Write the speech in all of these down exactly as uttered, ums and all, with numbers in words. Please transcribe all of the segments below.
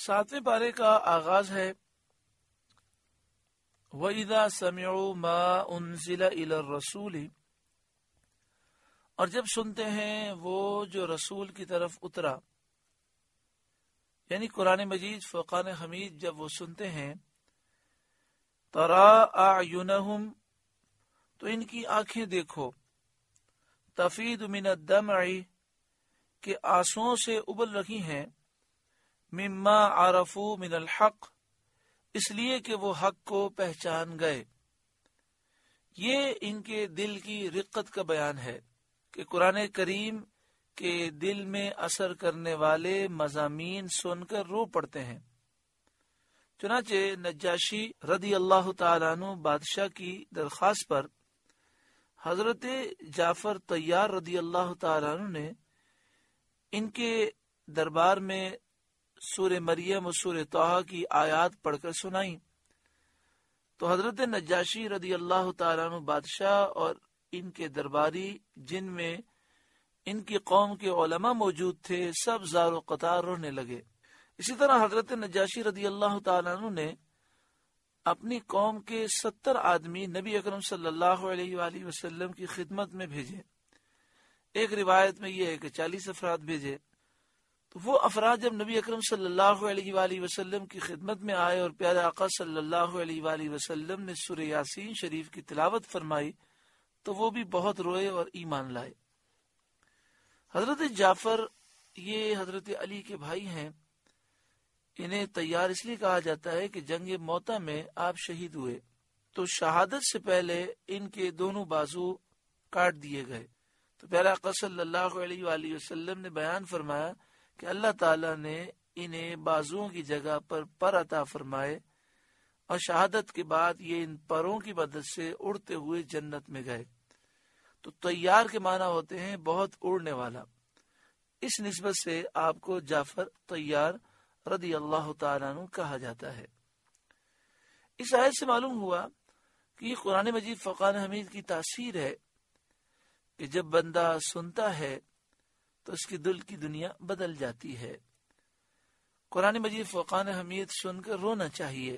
ساتویں پارے کا آغاز ہے وَإِذَا سَمِعُوا مَا أُنزِلَ إِلَى الرَّسُولِ، اور جب سنتے ہیں وہ جو رسول کی طرف اترا، یعنی قرآن مجید فرقان حمید جب وہ سنتے ہیں، تَرَىٰ أَعْيُنَهُمْ، تو ان کی آنکھیں دیکھو، تَفِيضُ مِنَ الدَّمْعِ، کہ آنسوؤں سے ابل رہی ہیں، مما عرفوا من الحق، اس لیے کہ وہ حق کو پہچان گئے۔ یہ ان کے دل کی رقت کا بیان ہے کہ قرآن کریم کے دل میں اثر کرنے والے مضامین سن کر رو پڑتے ہیں۔ چنانچہ نجاشی رضی اللہ تعالیٰ عنہ بادشاہ کی درخواست پر حضرت جعفر طیار رضی اللہ تعالیٰ عنہ نے ان کے دربار میں سورہ مریم و سورہ طٰہٰ کی آیات پڑھ کر سنائیں، تو حضرت نجاشی رضی اللہ تعالیٰ عنہ بادشاہ اور ان کے درباری، جن میں ان کی قوم کے علماء موجود تھے، سب زار و قطار رونے لگے۔ اسی طرح حضرت نجاشی رضی اللہ تعالیٰ عنہ نے اپنی قوم کے ستر آدمی نبی اکرم صلی اللہ علیہ وآلہ وسلم کی خدمت میں بھیجے۔ ایک روایت میں یہ ہے کہ چالیس افراد بھیجے۔ تو وہ افراد جب نبی اکرم صلی اللہ علیہ وآلہ وسلم کی خدمت میں آئے اور پیارے آقا صلی اللہ علیہ وآلہ وسلم نے سورہ یاسین شریف کی تلاوت فرمائی تو وہ بھی بہت روئے اور ایمان لائے۔ حضرت جعفر یہ حضرت علی کے بھائی ہیں، انہیں طیار اس لیے کہا جاتا ہے کہ جنگ موتا میں آپ شہید ہوئے تو شہادت سے پہلے ان کے دونوں بازو کاٹ دیے گئے، تو پیارے آقا صلی اللہ علیہ وآلہ وسلم نے بیان فرمایا کہ اللہ تعالیٰ نے انہیں بازوؤں کی جگہ پر پر عطا فرمائے اور شہادت کے بعد یہ ان پروں کی مدد سے اڑتے ہوئے جنت میں گئے۔ تو طیار کے معنی ہوتے ہیں بہت اڑنے والا، اس نسبت سے آپ کو جعفر طیار رضی اللہ تعالیٰ عنہ کہا جاتا ہے۔ اس آیت سے معلوم ہوا کہ یہ قرآن مجید فرقان حمید کی تاثیر ہے کہ جب بندہ سنتا ہے تو اس کی دل کی دنیا بدل جاتی ہے۔ قرآن مجید فرقان حمید سن کر رونا چاہیے،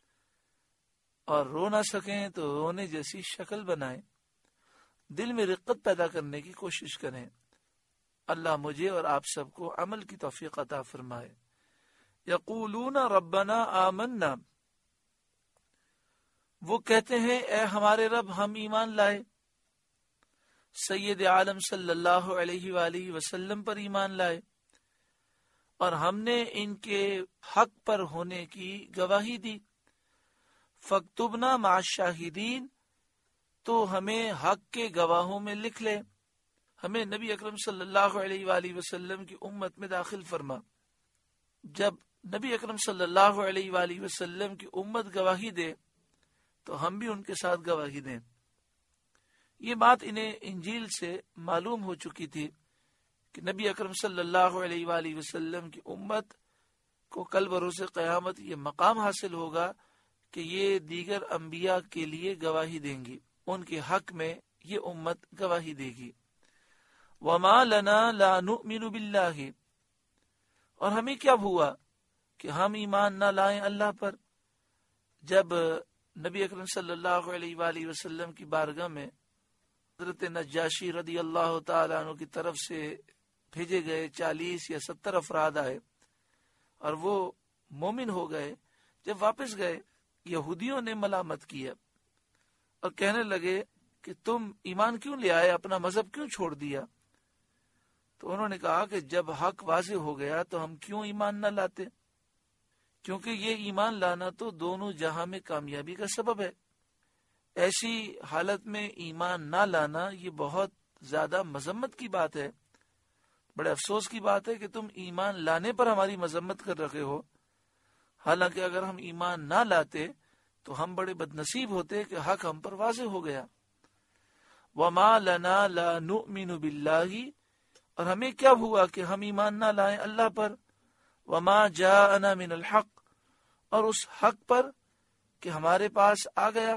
اور رو نہ سکیں تو رونے جیسی شکل بنائیں، دل میں رقت پیدا کرنے کی کوشش کریں۔ اللہ مجھے اور آپ سب کو عمل کی توفیق عطا فرمائے۔ یقولون ربنا آمنا، وہ کہتے ہیں اے ہمارے رب ہم ایمان لائے، سید عالم صلی اللہ علیہ وآلہ وسلم پر ایمان لائے، اور ہم نے ان کے حق پر ہونے کی گواہی دی، فاکتبنا مع الشاہدین، تو ہمیں حق کے گواہوں میں لکھ لے، ہمیں نبی اکرم صلی اللہ علیہ وآلہ وسلم کی امت میں داخل فرما۔ جب نبی اکرم صلی اللہ علیہ وآلہ وسلم کی امت گواہی دے تو ہم بھی ان کے ساتھ گواہی دیں۔ یہ بات انہیں انجیل سے معلوم ہو چکی تھی کہ نبی اکرم صلی اللہ علیہ وآلہ وسلم کی امت کو کل بروز قیامت یہ مقام حاصل ہوگا کہ یہ دیگر انبیاء کے لیے گواہی دیں گی، ان کے حق میں یہ امت گواہی دے گی۔ وَمَا لَنَا لَا نُؤْمِنُ بِاللَّهِ، اور ہمیں کیا ہوا کہ ہم ایمان نہ لائیں اللہ پر۔ جب نبی اکرم صلی اللہ علیہ وآلہ وسلم کی بارگاہ میں حضرت نجاشی رضی اللہ تعالیٰ عنہ کی طرف سے بھیجے گئے چالیس یا ستر افراد آئے اور وہ مومن ہو گئے، جب واپس گئے یہودیوں نے ملامت کیا اور کہنے لگے کہ تم ایمان کیوں لے آئے، اپنا مذہب کیوں چھوڑ دیا؟ تو انہوں نے کہا کہ جب حق واضح ہو گیا تو ہم کیوں ایمان نہ لاتے، کیونکہ یہ ایمان لانا تو دونوں جہاں میں کامیابی کا سبب ہے۔ ایسی حالت میں ایمان نہ لانا یہ بہت زیادہ مذمت کی بات ہے، بڑے افسوس کی بات ہے کہ تم ایمان لانے پر ہماری مذمت کر رہے ہو، حالانکہ اگر ہم ایمان نہ لاتے تو ہم بڑے بدنصیب ہوتے کہ حق ہم پر واضح ہو گیا۔ وَمَا لَنَا لَا نُؤْمِنُ بِاللَّهِ، اور ہمیں کیا ہوا کہ ہم ایمان نہ لائیں اللہ پر، وَمَا جَاءَنَا مِنَ الْحَقِّ، اور اس حق پر کہ ہمارے پاس آ گیا،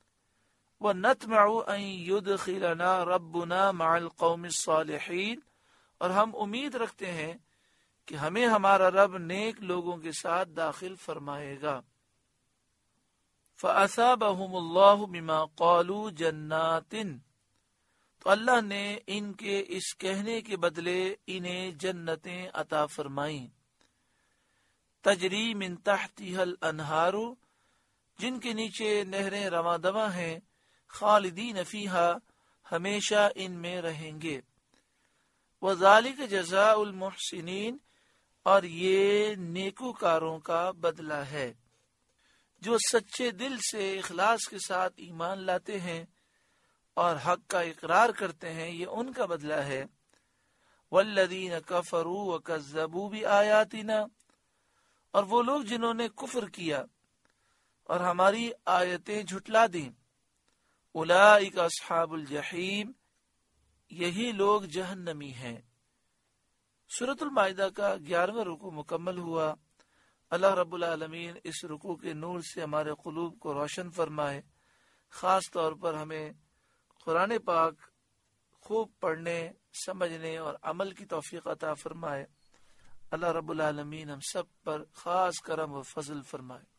وَنَطْمَعُ أَن يُدْخِلَنَا رَبُّنَا مَعَ الْقَوْمِ الصَّالِحِينَ، اور ہم امید رکھتے ہیں کہ ہمیں ہمارا رب نیک لوگوں کے ساتھ داخل فرمائے گا۔ فَأَثَابَهُمُ اللَّهُ بِمَا قَالُوا جَنَّاتٍ، تو اللہ نے ان کے اس کہنے کے بدلے انہیں جنتیں عطا فرمائیں، تجری من تحتها الانہار، جن کے نیچے نہریں رواں دواں ہیں، خالدین فیہا، ہمیشہ ان میں رہیں گے، وذالک جزاء المحسنین، اور یہ نیکوکاروں کا بدلہ ہے۔ جو سچے دل سے اخلاص کے ساتھ ایمان لاتے ہیں اور حق کا اقرار کرتے ہیں، یہ ان کا بدلہ ہے۔ والذین کفروا وکذبوا بآیاتنا، اور وہ لوگ جنہوں نے کفر کیا اور ہماری آیتیں جھٹلا دیں، اولئک اصحاب الجحیم، یہی لوگ جہنمی ہیں۔ سورۃ المائدہ کا گیارہواں رکوع مکمل ہوا۔ اللہ رب العالمین اس رکوع کے نور سے ہمارے قلوب کو روشن فرمائے، خاص طور پر ہمیں قرآن پاک خوب پڑھنے، سمجھنے اور عمل کی توفیق عطا فرمائے۔ اللہ رب العالمین ہم سب پر خاص کرم و فضل فرمائے۔